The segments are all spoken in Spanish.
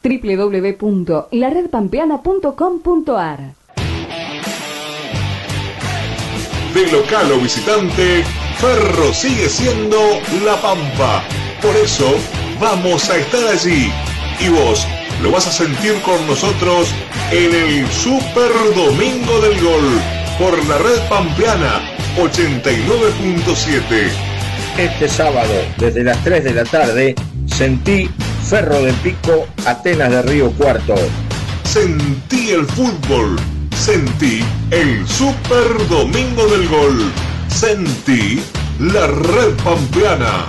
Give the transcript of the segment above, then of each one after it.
www.laredpampeana.com.ar. De local o visitante, Ferro sigue siendo La Pampa. Por eso vamos a estar allí. Y vos lo vas a sentir con nosotros en el Super Domingo del Gol por la Red Pampeana 89.7. Este sábado, desde las 3 de la tarde, sentí Ferro de Pico, Atenas de Río Cuarto. Sentí el fútbol. Sentí el Super Domingo del Gol. Sentí la Red Pampeana.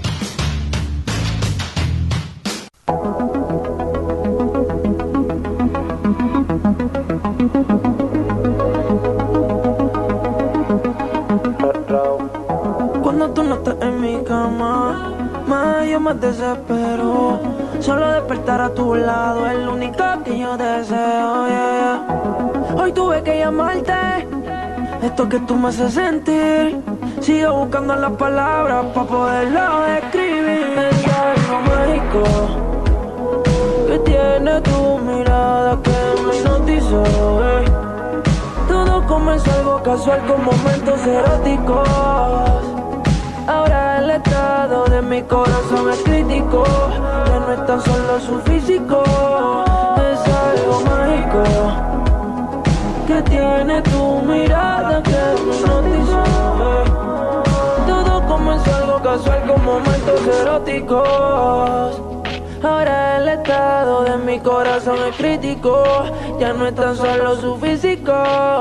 Cuando tú no estás en mi cama, yo me desespero. Solo despertar a tu lado es lo único que yo deseo, yeah. Hoy tuve que llamarte, esto que tú me haces sentir. Sigo buscando las palabras para poderlo describir. Es algo mágico que tiene tu mirada que me hipnotizó, Todo comenzó algo casual con momentos eróticos. Ahora el estado de mi corazón es crítico. Ya no es tan solo su físico, es algo mágico que tiene tu mirada que me hipnotizó. Todo comenzó algo casual con momentos eróticos. Ahora el estado de mi corazón es crítico. Ya no es tan solo su físico.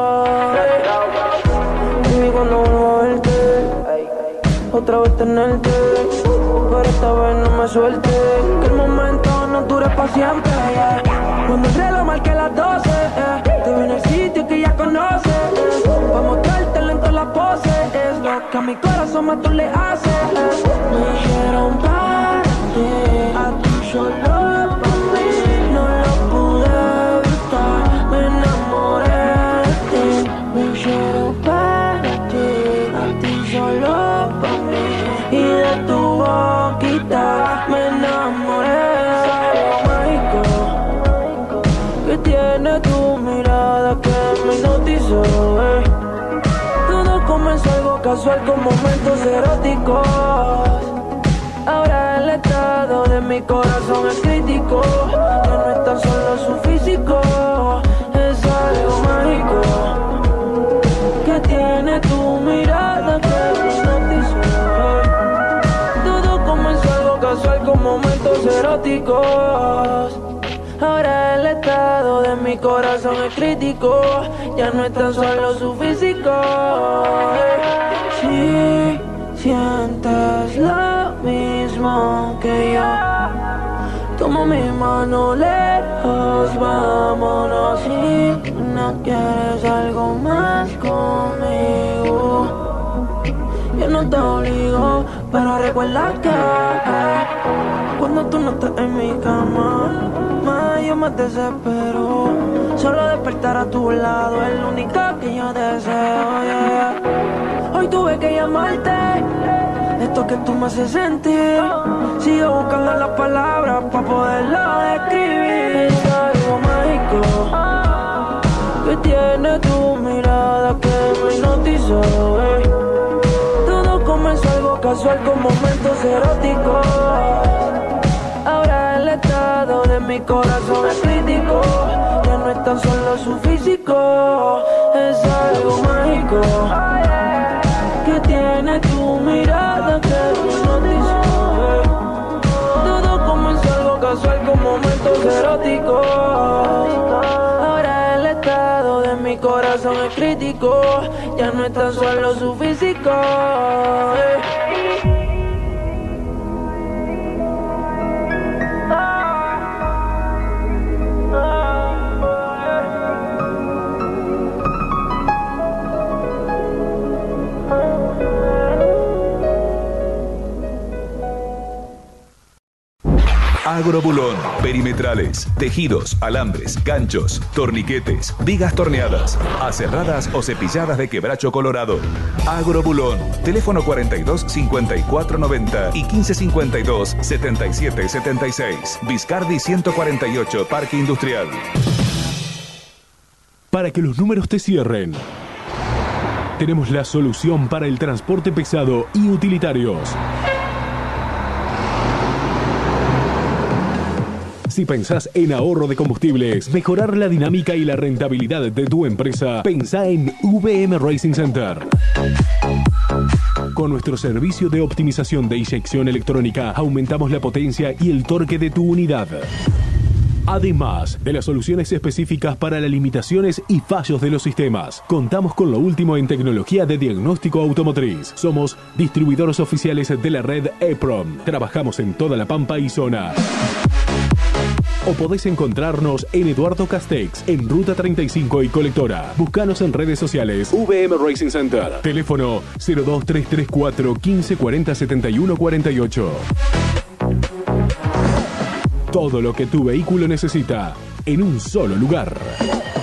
Baby, cuando vuelvo a verte, otra vez tenerte, pero esta vez no me suelte. Que el momento no dure para siempre, yeah. Cuando el reloj marque las 12, te veo en el sitio que ya conoces, pa' mostrártelo en todas las poses. Es lo que a mi corazón más tú le haces, Me dijeron para ti, a ti solo para mí. No lo pude evitar, me enamoré de ti. Me dijeron para ti, a ti solo para mí. Y de tu boquita me enamoré. Mágico que tiene tu mirada que me hipnotizó, Todo comenzó algo casual con momentos eróticos. Ahora el estado de mi corazón es crítico. Ya no es tan solo su físico, es algo mágico que tiene tu mirada que me hipnotizó. Todo comenzó algo casual con momentos eróticos. Ahora el estado de mi corazón es crítico. Ya no es tan solo su físico. Si sientes lo mismo que yo, toma mi mano lejos, vámonos. Si no quieres algo más conmigo, yo no te obligo, pero recuerda que cuando tú no estás en mi cama, yo me desespero. Solo despertar a tu lado es lo único que yo deseo, yeah. Hoy tuve que llamarte, esto que tú me haces sentir. Sigo buscando las palabras para poderlo describir. Es algo mágico que tiene tu mirada que me hipnotizó, Todo comenzó algo casual con momentos eróticos. Ahora el estado de mi corazón es crítico. Ya no es tan solo su físico, es algo mágico que tiene tu mirada que me hipnotizó, Todo comenzó algo casual con momentos eróticos. Ahora el estado de mi corazón es crítico. Ya no es tan solo su físico, Agrobulón, perimetrales, tejidos, alambres, ganchos, torniquetes, vigas torneadas, aserradas o cepilladas de quebracho colorado. Agrobulón, teléfono 42 54 90 y 15 52 77 76. Viscardi 148, Parque Industrial. Para que los números te cierren, tenemos la solución para el transporte pesado y utilitarios. Si pensás en ahorro de combustibles, mejorar la dinámica y la rentabilidad de tu empresa, pensá en VM Racing Center. Con nuestro servicio de optimización de inyección electrónica, aumentamos la potencia y el torque de tu unidad. Además de las soluciones específicas para las limitaciones y fallos de los sistemas, contamos con lo último en tecnología de diagnóstico automotriz. Somos distribuidores oficiales de la red EPROM. Trabajamos en toda la Pampa y zona. O podés encontrarnos en Eduardo Castex, en Ruta 35 y Colectora. Búscanos en redes sociales. VM Racing Center. Teléfono 02334 1540 71 48. Todo lo que tu vehículo necesita en un solo lugar.